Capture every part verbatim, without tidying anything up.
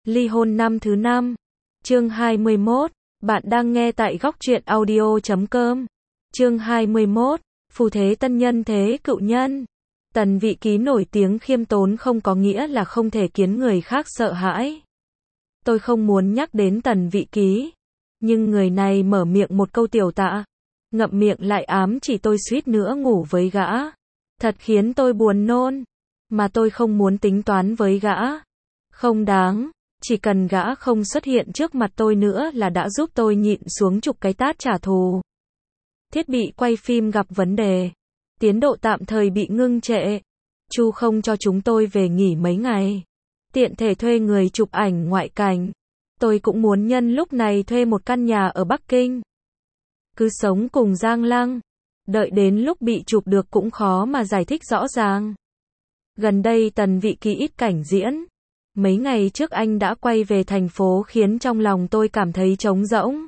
Ly hôn năm thứ năm. Chương hai mươi mốt. Bạn đang nghe tại góc truyện audio chấm com. Chương hai mươi mốt. Phù thế tân nhân thế cựu nhân. Tần Vị Ký nổi tiếng khiêm tốn không có nghĩa là không thể khiến người khác sợ hãi. Tôi không muốn nhắc đến Tần Vị Ký, nhưng người này mở miệng một câu tiểu tạ, ngậm miệng lại ám chỉ tôi suýt nữa ngủ với gã. Thật khiến tôi buồn nôn, mà tôi không muốn tính toán với gã. Không đáng, chỉ cần gã không xuất hiện trước mặt tôi nữa là đã giúp tôi nhịn xuống chục cái tát trả thù. Thiết bị quay phim gặp vấn đề, tiến độ tạm thời bị ngưng trệ. Chu không cho chúng tôi về nghỉ mấy ngày, tiện thể thuê người chụp ảnh ngoại cảnh. Tôi cũng muốn nhân lúc này thuê một căn nhà ở Bắc Kinh. Cứ sống cùng Giang Lăng, đợi đến lúc bị chụp được cũng khó mà giải thích rõ ràng. Gần đây Tần Vị Ký ít cảnh diễn. Mấy ngày trước anh đã quay về thành phố khiến trong lòng tôi cảm thấy trống rỗng.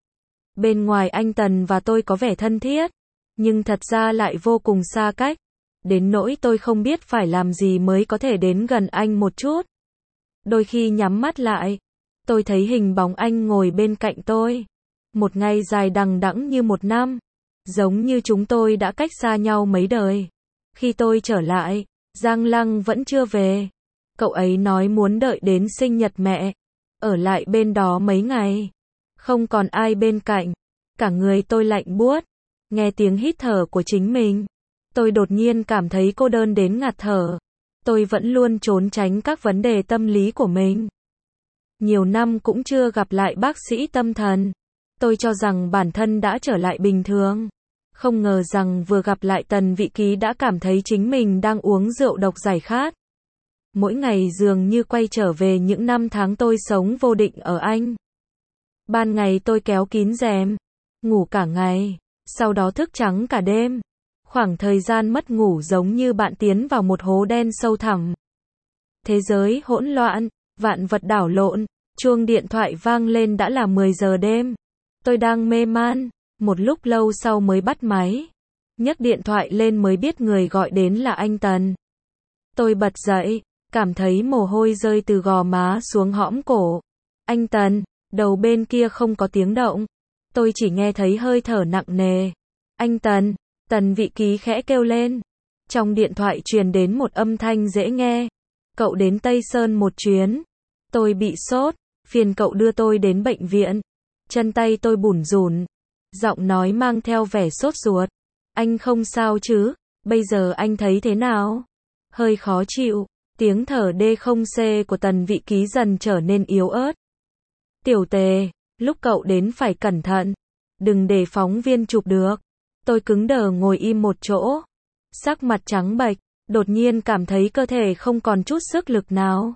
Bên ngoài anh Tần và tôi có vẻ thân thiết, nhưng thật ra lại vô cùng xa cách. Đến nỗi tôi không biết phải làm gì mới có thể đến gần anh một chút. Đôi khi nhắm mắt lại, tôi thấy hình bóng anh ngồi bên cạnh tôi. Một ngày dài đằng đẵng như một năm, giống như chúng tôi đã cách xa nhau mấy đời. Khi tôi trở lại, Giang Lăng vẫn chưa về. Cậu ấy nói muốn đợi đến sinh nhật mẹ, ở lại bên đó mấy ngày. Không còn ai bên cạnh, cả người tôi lạnh buốt. Nghe tiếng hít thở của chính mình, tôi đột nhiên cảm thấy cô đơn đến ngạt thở. Tôi vẫn luôn trốn tránh các vấn đề tâm lý của mình. Nhiều năm cũng chưa gặp lại bác sĩ tâm thần. Tôi cho rằng bản thân đã trở lại bình thường. Không ngờ rằng vừa gặp lại Tần Vị Ký đã cảm thấy chính mình đang uống rượu độc giải khát. Mỗi ngày dường như quay trở về những năm tháng tôi sống vô định ở Anh. Ban ngày tôi kéo kín rèm, ngủ cả ngày, sau đó thức trắng cả đêm. Khoảng thời gian mất ngủ giống như bạn tiến vào một hố đen sâu thẳm. Thế giới hỗn loạn, vạn vật đảo lộn, chuông điện thoại vang lên đã là mười giờ đêm. Tôi đang mê man, một lúc lâu sau mới bắt máy. Nhấc điện thoại lên mới biết người gọi đến là anh Tần. Tôi bật dậy, cảm thấy mồ hôi rơi từ gò má xuống hõm cổ. Anh Tần, đầu bên kia không có tiếng động. Tôi chỉ nghe thấy hơi thở nặng nề. Anh Tần, Tần Vị Ký khẽ kêu lên. Trong điện thoại truyền đến một âm thanh dễ nghe. Cậu đến Tây Sơn một chuyến. Tôi bị sốt, phiền cậu đưa tôi đến bệnh viện. Chân tay tôi bủn rủn, giọng nói mang theo vẻ sốt ruột. Anh không sao chứ, bây giờ anh thấy thế nào? Hơi khó chịu, tiếng thở đê không xê của Tần Vị Ký dần trở nên yếu ớt. Tiểu Tề, lúc cậu đến phải cẩn thận, đừng để phóng viên chụp được. Tôi cứng đờ ngồi im một chỗ, sắc mặt trắng bệch, đột nhiên cảm thấy cơ thể không còn chút sức lực nào.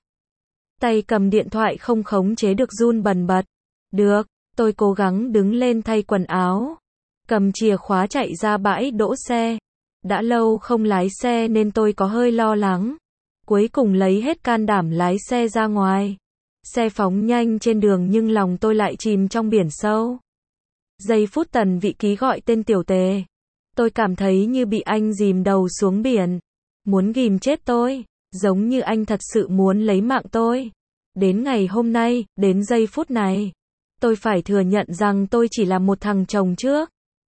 Tay cầm điện thoại không khống chế được run bần bật. Được, tôi cố gắng đứng lên thay quần áo, cầm chìa khóa chạy ra bãi đỗ xe. Đã lâu không lái xe nên tôi có hơi lo lắng. Cuối cùng lấy hết can đảm lái xe ra ngoài. Xe phóng nhanh trên đường nhưng lòng tôi lại chìm trong biển sâu. Giây phút Tần Vị Ký gọi tên Tiểu Tề, tôi cảm thấy như bị anh dìm đầu xuống biển, muốn ghim chết tôi, giống như anh thật sự muốn lấy mạng tôi. Đến ngày hôm nay, đến giây phút này, tôi phải thừa nhận rằng tôi chỉ là một thằng chồng trước.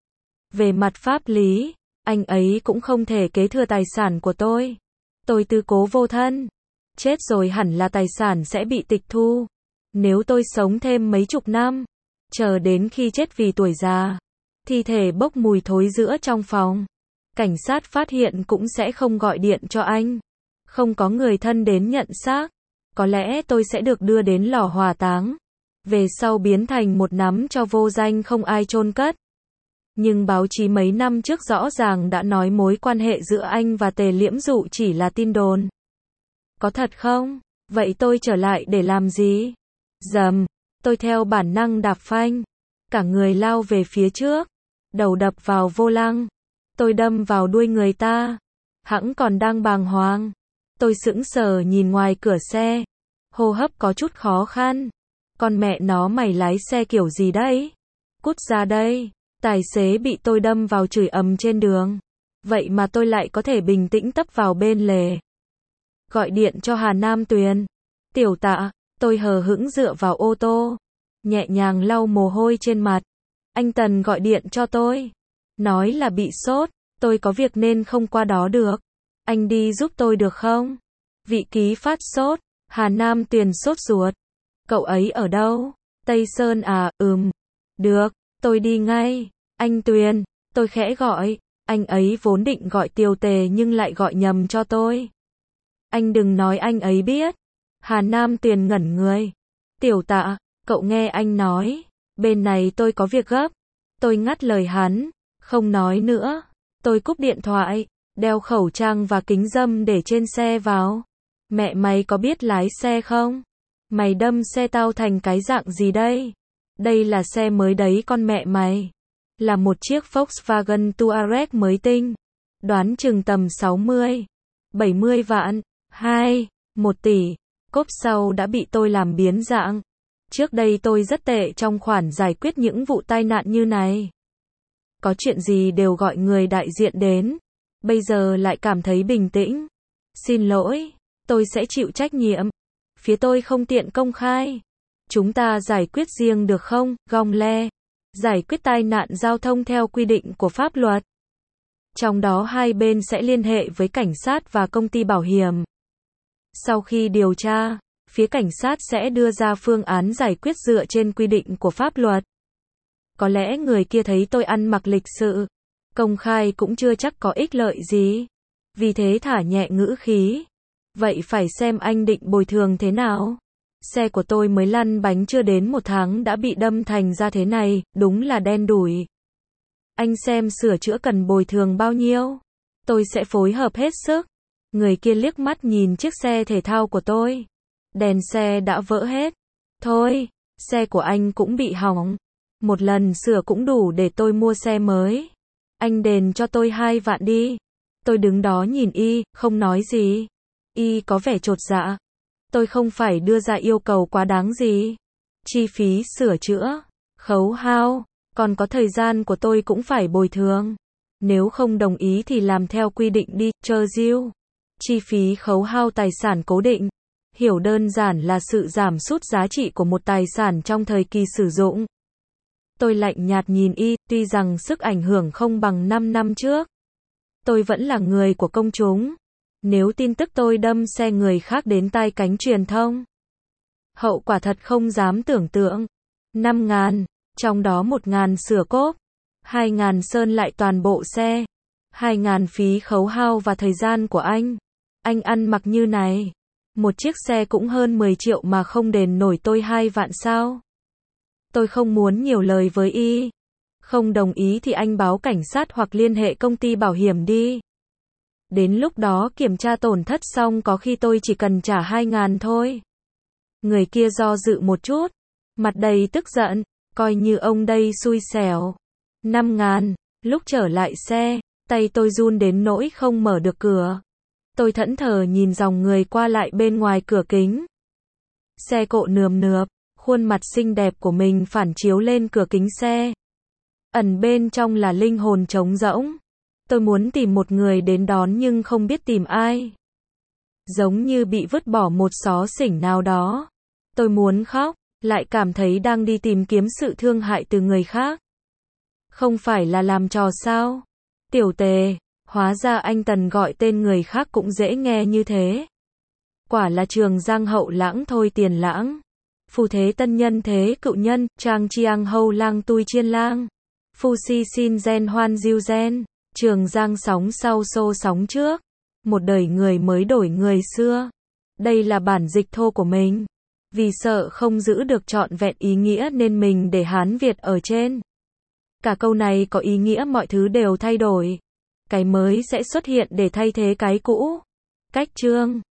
Về mặt pháp lý, anh ấy cũng không thể kế thừa tài sản của tôi. Tôi tư cố vô thân. Chết rồi hẳn là tài sản sẽ bị tịch thu. Nếu tôi sống thêm mấy chục năm, chờ đến khi chết vì tuổi già, thi thể bốc mùi thối rữa trong phòng, cảnh sát phát hiện cũng sẽ không gọi điện cho anh. Không có người thân đến nhận xác. Có lẽ tôi sẽ được đưa đến lò hỏa táng, về sau biến thành một nắm tro vô danh không ai chôn cất. Nhưng báo chí mấy năm trước rõ ràng đã nói mối quan hệ giữa anh và Tề Liễm Dụ chỉ là tin đồn. Có thật không? Vậy tôi trở lại để làm gì? Dầm, tôi theo bản năng đạp phanh, cả người lao về phía trước, đầu đập vào vô lăng. Tôi đâm vào đuôi người ta. Hẵng còn đang bàng hoàng, tôi sững sờ nhìn ngoài cửa xe, hô hấp có chút khó khăn. Con mẹ nó mày lái xe kiểu gì đấy? Cút ra đây. Tài xế bị tôi đâm vào chửi ầm trên đường. Vậy mà tôi lại có thể bình tĩnh tấp vào bên lề. Gọi điện cho Hà Nam Tuyền. Tiểu Tạ, Tôi hờ hững dựa vào ô tô, nhẹ nhàng lau mồ hôi trên mặt. Anh Tần gọi điện cho tôi, nói là bị sốt, tôi có việc nên không qua đó được. Anh đi giúp tôi được không? Vị ký phát sốt, Hà Nam Tuyền sốt ruột. Cậu ấy ở đâu? Tây Sơn à, ừm. Được, tôi đi ngay. Anh Tuyền, tôi khẽ gọi. Anh ấy vốn định gọi Tiêu Tề nhưng lại gọi nhầm cho tôi. Anh đừng nói anh ấy biết. Hà Nam Tuyền ngẩn người. Tiểu Tạ, cậu nghe anh nói. Bên này tôi có việc gấp. Tôi ngắt lời hắn. Không nói nữa. Tôi cúp điện thoại. Đeo khẩu trang và kính râm để trên xe vào. Mẹ mày có biết lái xe không? Mày đâm xe tao thành cái dạng gì đây? Đây là xe mới đấy con mẹ mày. Là một chiếc Volkswagen Touareg mới tinh. Đoán chừng tầm sáu mươi, bảy mươi vạn. Hai, một tỷ. Cốp sau đã bị tôi làm biến dạng. Trước đây tôi rất tệ trong khoản giải quyết những vụ tai nạn như này. Có chuyện gì đều gọi người đại diện đến. Bây giờ lại cảm thấy bình tĩnh. Xin lỗi, tôi sẽ chịu trách nhiệm. Phía tôi không tiện công khai. Chúng ta giải quyết riêng được không, Gong Le? Giải quyết tai nạn giao thông theo quy định của pháp luật. Trong đó hai bên sẽ liên hệ với cảnh sát và công ty bảo hiểm. Sau khi điều tra, phía cảnh sát sẽ đưa ra phương án giải quyết dựa trên quy định của pháp luật. Có lẽ người kia thấy tôi ăn mặc lịch sự, công khai cũng chưa chắc có ích lợi gì. Vì thế thả nhẹ ngữ khí. Vậy phải xem anh định bồi thường thế nào? Xe của tôi mới lăn bánh chưa đến một tháng đã bị đâm thành ra thế này, đúng là đen đủi. Anh xem sửa chữa cần bồi thường bao nhiêu? Tôi sẽ phối hợp hết sức. Người kia liếc mắt nhìn chiếc xe thể thao của tôi. Đèn xe đã vỡ hết. Thôi, xe của anh cũng bị hỏng. Một lần sửa cũng đủ để tôi mua xe mới. Anh đền cho tôi hai vạn đi. Tôi đứng đó nhìn y, không nói gì. Y có vẻ chột dạ. Tôi không phải đưa ra yêu cầu quá đáng gì. Chi phí sửa chữa, khấu hao, còn có thời gian của tôi cũng phải bồi thường. Nếu không đồng ý thì làm theo quy định đi, chờ diêu. Chi phí khấu hao tài sản cố định. Hiểu đơn giản là sự giảm sút giá trị của một tài sản trong thời kỳ sử dụng. Tôi lạnh nhạt nhìn y, tuy rằng sức ảnh hưởng không bằng năm năm trước. Tôi vẫn là người của công chúng. Nếu tin tức tôi đâm xe người khác đến tai cánh truyền thông, hậu quả thật không dám tưởng tượng. Năm ngàn, trong đó một ngàn sửa cốp, hai ngàn sơn lại toàn bộ xe, hai ngàn phí khấu hao và thời gian của anh. Anh ăn mặc như này, một chiếc xe cũng hơn mười triệu mà không đền nổi tôi hai vạn sao? Tôi không muốn nhiều lời với y. Không đồng ý thì anh báo cảnh sát hoặc liên hệ công ty bảo hiểm đi. Đến lúc đó kiểm tra tổn thất xong có khi tôi chỉ cần trả hai ngàn thôi. Người kia do dự một chút, mặt đầy tức giận, coi như ông đây xui xẻo. Năm ngàn, lúc trở lại xe, tay tôi run đến nỗi không mở được cửa. Tôi thẫn thờ nhìn dòng người qua lại bên ngoài cửa kính. Xe cộ nườm nượp, khuôn mặt xinh đẹp của mình phản chiếu lên cửa kính xe. Ẩn bên trong là linh hồn trống rỗng. Tôi muốn tìm một người đến đón nhưng không biết tìm ai. Giống như bị vứt bỏ một xó xỉnh nào đó. Tôi muốn khóc, lại cảm thấy đang đi tìm kiếm sự thương hại từ người khác. Không phải là làm trò sao? Tiểu Tề, hóa ra anh Tần gọi tên người khác cũng dễ nghe như thế. Quả là Trường Giang hậu lãng thôi tiền lãng. Phù thế tân nhân thế cựu nhân, Trang Chiang hâu lang tui chiên lang. Phu si xin gen hoan diêu gen. Trường Giang sóng sau xô sóng trước. Một đời người mới đổi người xưa. Đây là bản dịch thô của mình. Vì sợ không giữ được trọn vẹn ý nghĩa nên mình để Hán Việt ở trên. Cả câu này có ý nghĩa mọi thứ đều thay đổi. Cái mới sẽ xuất hiện để thay thế cái cũ. Cách chương